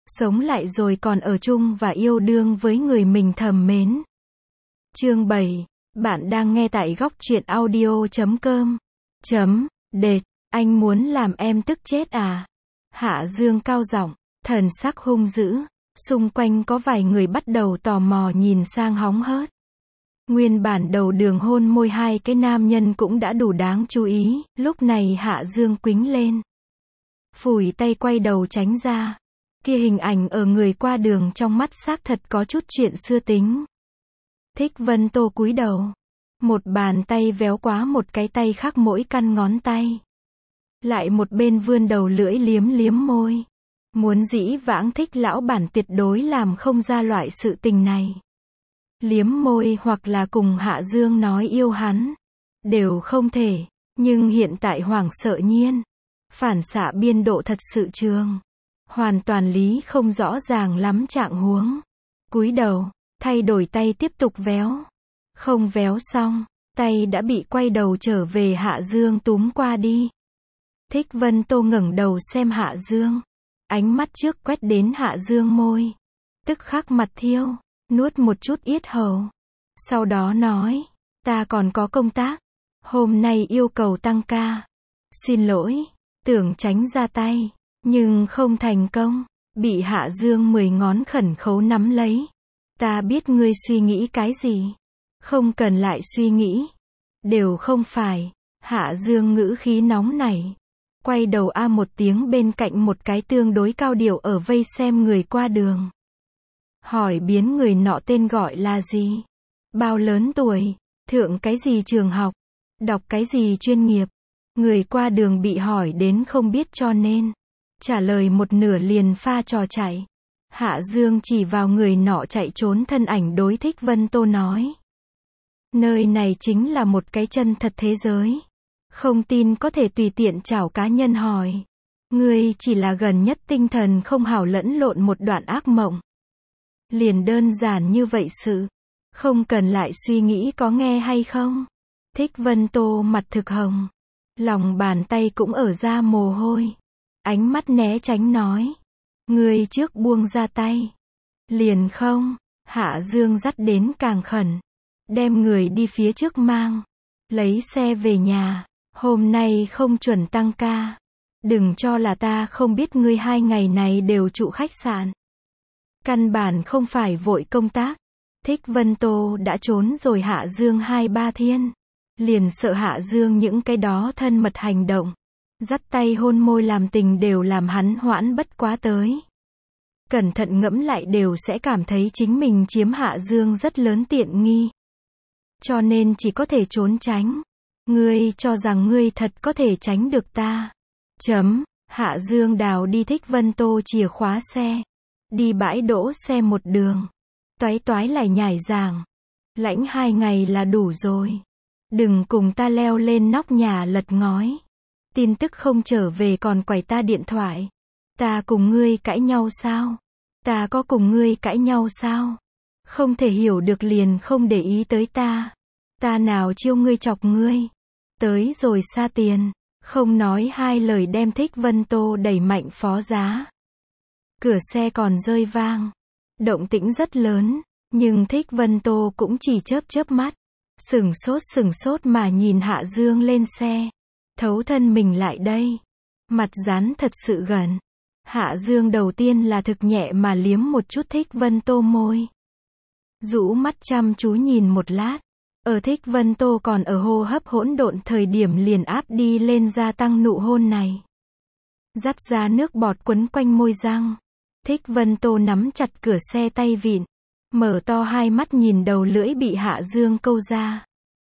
sống lại rồi còn ở chung và yêu đương với người mình thầm mến. Chương 7. Bạn đang nghe tại góc truyện audio.com. Đệt, anh muốn làm em tức chết à? Hạ Dương cao giọng, thần sắc hung dữ. Xung quanh có vài người bắt đầu tò mò nhìn sang hóng hớt. Nguyên bản đầu đường hôn môi hai cái nam nhân cũng đã đủ đáng chú ý, lúc này Hạ Dương quĩnh lên. Phủi tay quay đầu tránh ra. Kia hình ảnh ở người qua đường trong mắt xác thật có chút chuyện xưa tính. Thích Vân Tô cúi đầu. Một bàn tay véo quá một cái tay khác mỗi căn ngón tay. Lại một bên vươn đầu lưỡi liếm liếm môi. Muốn dĩ vãng Thích lão bản tuyệt đối làm không ra loại sự tình này. Liếm môi hoặc là cùng Hạ Dương nói yêu hắn. Đều không thể. Nhưng hiện tại hoảng sợ nhiên. Phản xạ biên độ thật sự trường. Hoàn toàn lý không rõ ràng lắm trạng huống. Cúi đầu, thay đổi tay tiếp tục véo. Không véo xong, tay đã bị quay đầu trở về Hạ Dương túm qua đi. Thích Vân Tô ngẩng đầu xem Hạ Dương. Ánh mắt trước quét đến Hạ Dương môi. Tức khắc mặt thiêu, nuốt một chút yết hầu. Sau đó nói, ta còn có công tác. Hôm nay yêu cầu tăng ca. Xin lỗi, tưởng tránh ra tay. Nhưng không thành công. Bị Hạ Dương 10 ngón khẩn khấu nắm lấy. Ta biết ngươi suy nghĩ cái gì. Không cần lại suy nghĩ. Đều không phải. Hạ Dương ngữ khí nóng nảy. Quay đầu a một tiếng bên cạnh một cái tương đối cao điệu ở vây xem người qua đường. Hỏi biến người nọ tên gọi là gì? Bao lớn tuổi? Thượng cái gì trường học? Đọc cái gì chuyên nghiệp? Người qua đường bị hỏi đến không biết cho nên. Trả lời một nửa liền pha trò chạy. Hạ Dương chỉ vào người nọ chạy trốn thân ảnh đối Thích Vân Tô nói. Nơi này chính là một cái chân thật thế giới. Không tin có thể tùy tiện chảo cá nhân hỏi. Ngươi chỉ là gần nhất tinh thần không hảo lẫn lộn một đoạn ác mộng. Liền đơn giản như vậy sự. Không cần lại suy nghĩ có nghe hay không. Thích Vân Tô mặt thực hồng. Lòng bàn tay cũng ở ra mồ hôi. Ánh mắt né tránh nói. Ngươi trước buông ra tay. Liền không. Hạ Dương dắt đến càng khẩn. Đem người đi phía trước mang. Lấy xe về nhà. Hôm nay không chuẩn tăng ca. Đừng cho là ta không biết ngươi 2 ngày này đều trụ khách sạn. Căn bản không phải vội công tác. Thích Vân Tô đã trốn rồi Hạ Dương 2-3 thiên. Liền sợ Hạ Dương những cái đó thân mật hành động. Dắt tay hôn môi làm tình đều làm hắn hoãn bất quá tới. Cẩn thận ngẫm lại đều sẽ cảm thấy chính mình chiếm Hạ Dương rất lớn tiện nghi. Cho nên chỉ có thể trốn tránh. Ngươi cho rằng ngươi thật có thể tránh được ta. Hạ Dương đào đi Thích Vân Tô chìa khóa xe. Đi bãi đỗ xe một đường. Toái toái lại nhảy giảng. Lãnh 2 ngày là đủ rồi. Đừng cùng ta leo lên nóc nhà lật ngói. Tin tức không trở về còn quẩy ta điện thoại. Ta cùng ngươi cãi nhau sao? Ta có cùng ngươi cãi nhau sao? Không thể hiểu được liền không để ý tới ta. Ta nào chiêu ngươi chọc ngươi. Tới rồi xa tiền. Không nói 2 lời đem Thích Vân Tô đẩy mạnh phó giá. Cửa xe còn rơi vang. Động tĩnh rất lớn. Nhưng Thích Vân Tô cũng chỉ chớp mắt. Sửng sốt mà nhìn Hạ Dương lên xe. Thấu thân mình lại đây. Mặt dán thật sự gần. Hạ Dương đầu tiên là thực nhẹ mà liếm một chút Thích Vân Tô môi. Rũ mắt chăm chú nhìn một lát. Ở Thích Vân Tô còn ở hô hấp hỗn độn thời điểm liền áp đi lên gia tăng nụ hôn này. Dắt ra nước bọt quấn quanh môi răng. Thích Vân Tô nắm chặt cửa xe tay vịn. Mở to hai mắt nhìn đầu lưỡi bị Hạ Dương câu ra.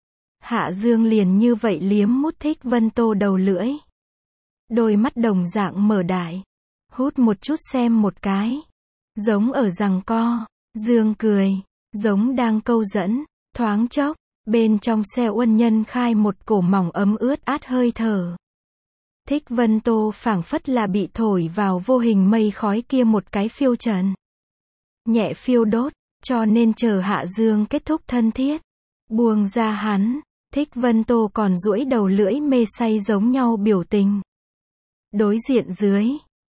Hạ Dương liền như vậy liếm mút Thích Vân Tô đầu lưỡi. Đôi mắt đồng dạng mở đại. Hút một chút xem một cái. Giống ở giằng co. Dương cười. Giống đang câu dẫn. Thoáng chốc. Bên trong xe Uân Nhân khai một cổ mỏng ấm ướt át hơi thở. Thích Vân Tô phảng phất là bị thổi vào vô hình mây khói kia một cái phiêu trần. Nhẹ phiêu đốt. Cho nên chờ Hạ Dương kết thúc thân thiết. Buông ra hắn. Thích Vân Tô còn duỗi đầu lưỡi mê say giống nhau biểu tình. Đối diện dưới.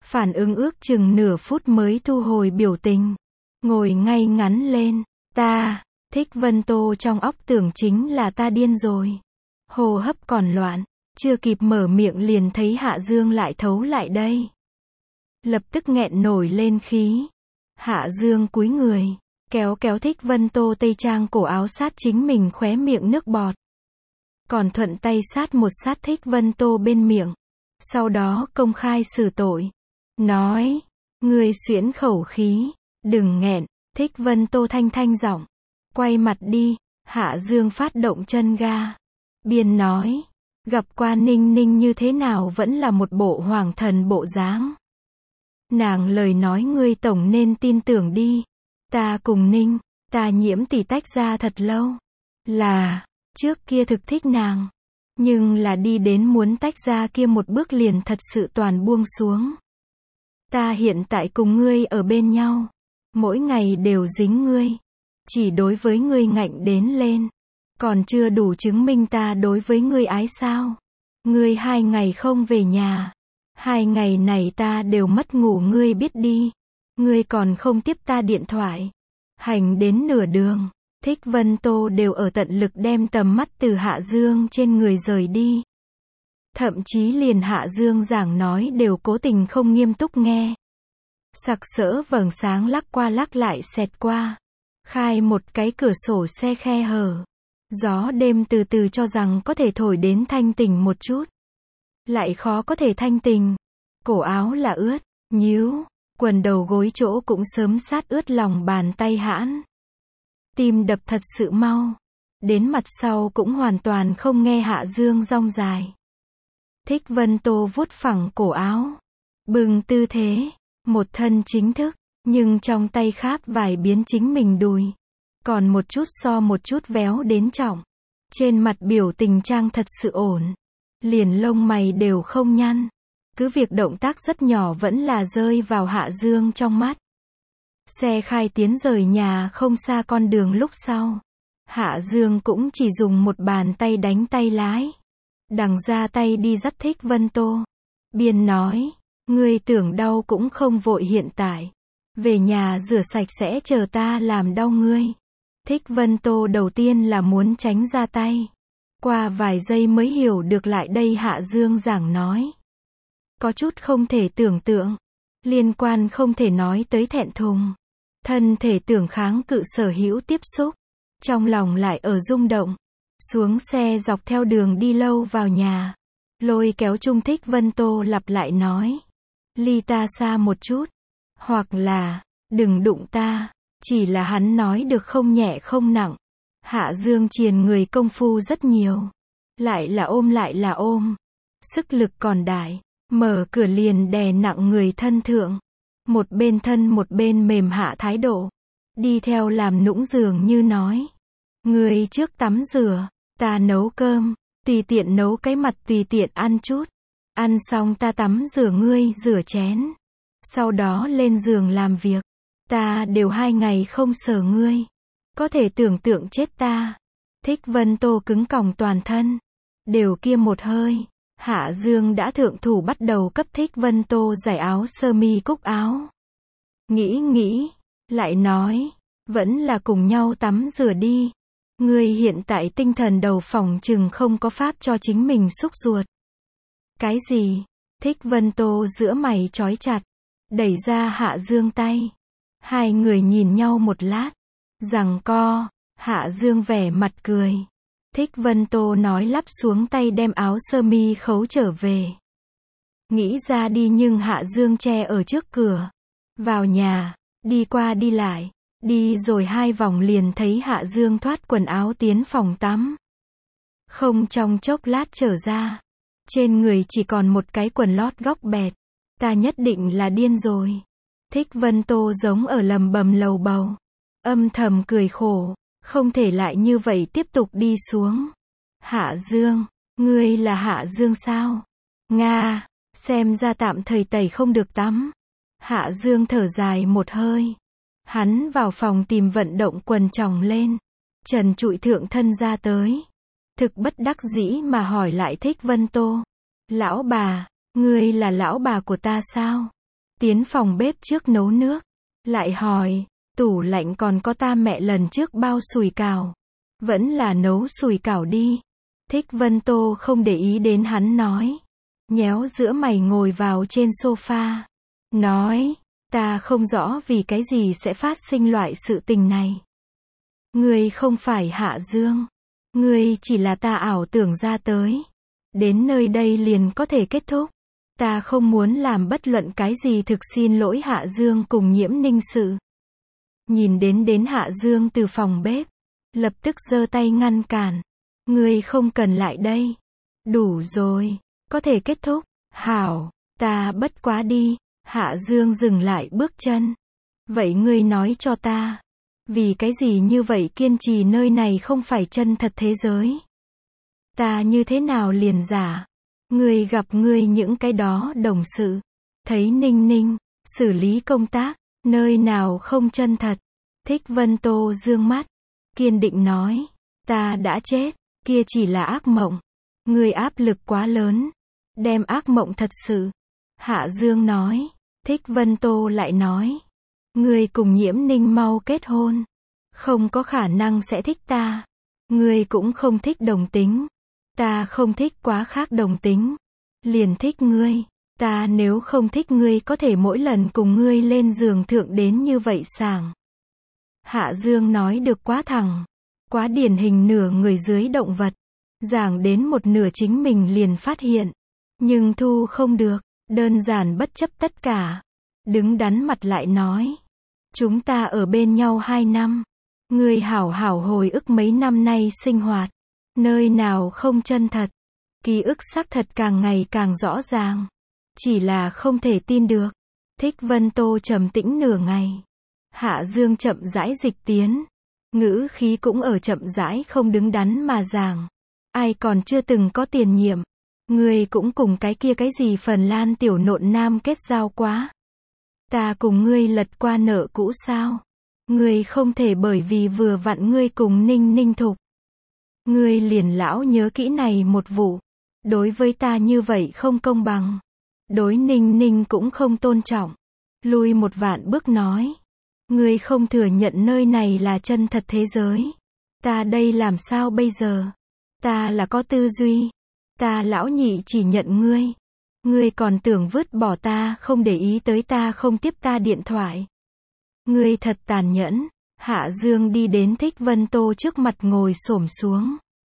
Phản ứng ước chừng nửa phút mới thu hồi biểu tình. Ngồi ngay ngắn lên. Ta, Thích Vân Tô trong óc tưởng chính là ta điên rồi. Hô hấp còn loạn. Chưa kịp mở miệng liền thấy Hạ Dương lại thấu lại đây. Lập tức nghẹn nổi lên khí. Hạ Dương cúi người. Kéo kéo Thích Vân Tô tây trang cổ áo sát chính mình khóe miệng nước bọt. Còn thuận tay sát một sát Thích Vân Tô bên miệng. Sau đó công khai xử tội. Nói. Ngươi xuyễn khẩu khí. Đừng nghẹn. Thích Vân Tô thanh thanh giọng. Quay mặt đi. Hạ Dương phát động chân ga. Biên nói. Gặp qua Ninh Ninh như thế nào vẫn là một bộ hoàng thần bộ dáng. Nàng lời nói ngươi tổng nên tin tưởng đi. Ta cùng Ninh, ta Nhiễm tỷ tách ra thật lâu. Là, trước kia thực thích nàng. Nhưng là đi đến muốn tách ra kia một bước liền thật sự toàn buông xuống. Ta hiện tại cùng ngươi ở bên nhau. Mỗi ngày đều dính ngươi. Chỉ đối với ngươi ngạnh đến lên. Còn chưa đủ chứng minh ta đối với ngươi ái sao. Ngươi 2 ngày không về nhà. 2 ngày này ta đều mất ngủ ngươi biết đi. Ngươi còn không tiếp ta điện thoại. Hành đến nửa đường. Thích Vân Tô đều ở tận lực đem tầm mắt từ Hạ Dương trên người rời đi. Thậm chí liền Hạ Dương giảng nói đều cố tình không nghiêm túc nghe. Sặc sỡ vầng sáng lắc qua lắc lại xẹt qua. Khai một cái cửa sổ xe khe hở. Gió đêm từ từ cho rằng có thể thổi đến thanh tình một chút. Lại khó có thể thanh tình. Cổ áo là ướt, nhíu, quần đầu gối chỗ cũng sớm sát ướt lòng bàn tay hãn. Tim đập thật sự mau. Đến mặt sau cũng hoàn toàn không nghe Hạ Dương rong dài. Thích Vân Tô vuốt phẳng cổ áo. Bừng tư thế. Một thân chính thức. Nhưng trong tay kháp vài biến chính mình đùi. Còn một chút so một chút véo đến trọng. Trên mặt biểu tình trang thật sự ổn. Liền lông mày đều không nhăn. Cứ việc động tác rất nhỏ vẫn là rơi vào Hạ Dương trong mắt. Xe khai tiến rời nhà không xa con đường lúc sau. Hạ Dương cũng chỉ dùng một bàn tay đánh tay lái. Đằng ra tay đi dắt Thích Vân Tô. Biên nói. Ngươi tưởng đau cũng không vội hiện tại. Về nhà rửa sạch sẽ chờ ta làm đau ngươi. Thích Vân Tô đầu tiên là muốn tránh ra tay. Qua vài giây mới hiểu được lại đây Hạ Dương giảng nói. Có chút không thể tưởng tượng. Liên quan không thể nói tới thẹn thùng. Thân thể tưởng kháng cự sở hữu tiếp xúc. Trong lòng lại ở rung động. Xuống xe dọc theo đường đi lâu vào nhà. Lôi kéo Trung Thích Vân Tô lặp lại nói. Ly ta xa một chút. Hoặc là, đừng đụng ta. Chỉ là hắn nói được không nhẹ không nặng. Hạ Dương triền người công phu rất nhiều. Lại là ôm. Sức lực còn đại. Mở cửa liền đè nặng người thân thượng. Một bên thân một bên mềm hạ thái độ. Đi theo làm nũng dường như nói. Người trước tắm rửa. Ta nấu cơm. Tùy tiện nấu cái mặt tùy tiện ăn chút. Ăn xong ta tắm rửa ngươi rửa chén. Sau đó lên giường làm việc. Ta đều 2 ngày không sờ ngươi. Có thể tưởng tượng chết ta. Thích Vân Tô cứng còng toàn thân. Đều kia một hơi. Hạ Dương đã thượng thủ bắt đầu cấp Thích Vân Tô giải áo sơ mi cúc áo. Nghĩ. Lại nói. Vẫn là cùng nhau tắm rửa đi. Ngươi hiện tại tinh thần đầu phỏng chừng không có pháp cho chính mình xúc ruột. Cái gì? Thích Vân Tô giữa mày chói chặt. Đẩy ra Hạ Dương tay. Hai người nhìn nhau một lát. Giằng co. Hạ Dương vẻ mặt cười. Thích Vân Tô nói lắp xuống tay đem áo sơ mi khấu trở về. Nghĩ ra đi nhưng Hạ Dương che ở trước cửa. Vào nhà. Đi qua đi lại. Đi rồi 2 vòng liền thấy Hạ Dương thoát quần áo tiến phòng tắm. Không trong chốc lát trở ra. Trên người chỉ còn một cái quần lót góc bẹt. Ta nhất định là điên rồi. Thích Vân Tô giống ở lầm bầm lầu bầu. Âm thầm cười khổ. Không thể lại như vậy tiếp tục đi xuống. Hạ Dương. Ngươi là Hạ Dương sao? Nga. Xem ra tạm thời tẩy không được tắm. Hạ Dương thở dài một hơi. Hắn vào phòng tìm vận động quần tròng lên. Trần trụi thượng thân ra tới. Thực bất đắc dĩ mà hỏi lại Thích Vân Tô. Lão bà. Ngươi là lão bà của ta sao? tiến phòng bếp trước nấu nước. Lại hỏi, tủ lạnh còn có ta mẹ lần trước bao sủi cảo. Vẫn là nấu sủi cảo đi. Thích Vân Tô không để ý đến hắn nói. Nhéo giữa mày ngồi vào trên sofa. Nói, ta không rõ vì cái gì sẽ phát sinh loại sự tình này. Ngươi không phải Hạ Dương. Ngươi chỉ là ta ảo tưởng ra tới. Đến nơi đây liền có thể kết thúc. Ta không muốn làm bất luận cái gì, thực xin lỗi Hạ Dương cùng Nhiễm Ninh sự. Nhìn đến Hạ Dương từ phòng bếp. Lập tức giơ tay ngăn cản. Ngươi không cần lại đây. Đủ rồi. Có thể kết thúc. Hảo. Ta bất quá đi. Hạ Dương dừng lại bước chân. Vậy ngươi nói cho ta. Vì cái gì như vậy kiên trì nơi này không phải chân thật thế giới? Ta như thế nào liền giả? Ngươi gặp ngươi những cái đó đồng sự. Thấy Ninh Ninh. Xử lý công tác. Nơi nào không chân thật? Thích Vân Tô dương mắt. Kiên định nói. Ta đã chết. Kia chỉ là ác mộng. Ngươi áp lực quá lớn. Đem ác mộng thật sự. Hạ Dương nói. Thích Vân Tô lại nói. Ngươi cùng Nhiễm Ninh mau kết hôn. Không có khả năng sẽ thích ta. Ngươi cũng không thích đồng tính. Ta không thích quá khác đồng tính. Liền thích ngươi. Ta nếu không thích ngươi có thể mỗi lần cùng ngươi lên giường thượng đến như vậy sảng. Hạ Dương nói được quá thẳng. Quá điển hình nửa người dưới động vật. Giảng đến một nửa chính mình liền phát hiện. Nhưng thu không được. Đơn giản bất chấp tất cả. Đứng đắn mặt lại nói. Chúng ta ở bên nhau 2 năm. Ngươi hảo hảo hồi ức mấy năm nay sinh hoạt. Nơi nào không chân thật. Ký ức xác thật càng ngày càng rõ ràng. Chỉ là không thể tin được. Thích Vân Tô trầm tĩnh nửa ngày. Hạ Dương chậm rãi dịch tiến. Ngữ khí cũng ở chậm rãi không đứng đắn mà giảng. Ai còn chưa từng có tiền nhiệm. Ngươi cũng cùng cái kia cái gì Phần Lan tiểu nộn nam kết giao quá. Ta cùng ngươi lật qua nợ cũ sao? Ngươi không thể bởi vì vừa vặn ngươi cùng Ninh Ninh thục. Ngươi liền lão nhớ kỹ này một vụ. Đối với ta như vậy không công bằng. Đối Ninh Ninh cũng không tôn trọng. Lui một vạn bước nói. Ngươi không thừa nhận nơi này là chân thật thế giới. Ta đây làm sao bây giờ? Ta là có tư duy. Ta lão nhị chỉ nhận ngươi. Ngươi còn tưởng vứt bỏ ta, không để ý tới ta, không tiếp ta điện thoại. Ngươi thật tàn nhẫn. Hạ Dương đi đến Thích Vân Tô trước mặt ngồi xổm xuống.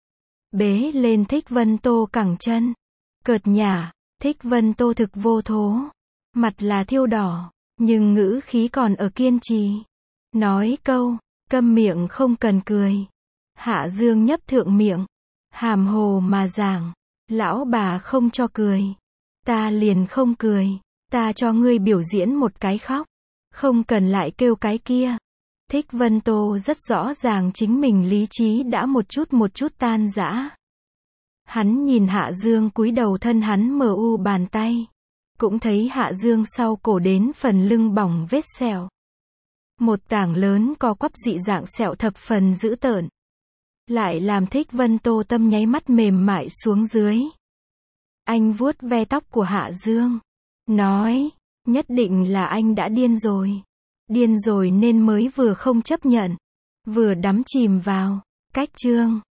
Bế lên Thích Vân Tô cẳng chân. Cợt nhả. Thích Vân Tô thực vô thố. Mặt là thiêu đỏ. Nhưng ngữ khí còn ở kiên trì. Nói câu. Câm miệng không cần cười. Hạ Dương nhấp thượng miệng. Hàm hồ mà giảng. Lão bà không cho cười. Ta liền không cười. Ta cho ngươi biểu diễn một cái khóc. Không cần lại kêu cái kia. Thích Vân Tô rất rõ ràng chính mình lý trí đã một chút tan rã. Hắn nhìn Hạ Dương cúi đầu, thân hắn mờ u bàn tay. Cũng thấy Hạ Dương sau cổ đến phần lưng bỏng vết sẹo. Một tảng lớn co quắp dị dạng sẹo thập phần dữ tợn. Lại làm Thích Vân Tô tâm nháy mắt mềm mại xuống dưới. Anh vuốt ve tóc của Hạ Dương. Nói, nhất định là anh đã điên rồi. Điên rồi nên mới vừa không chấp nhận. Vừa đắm chìm vào. Cách chương.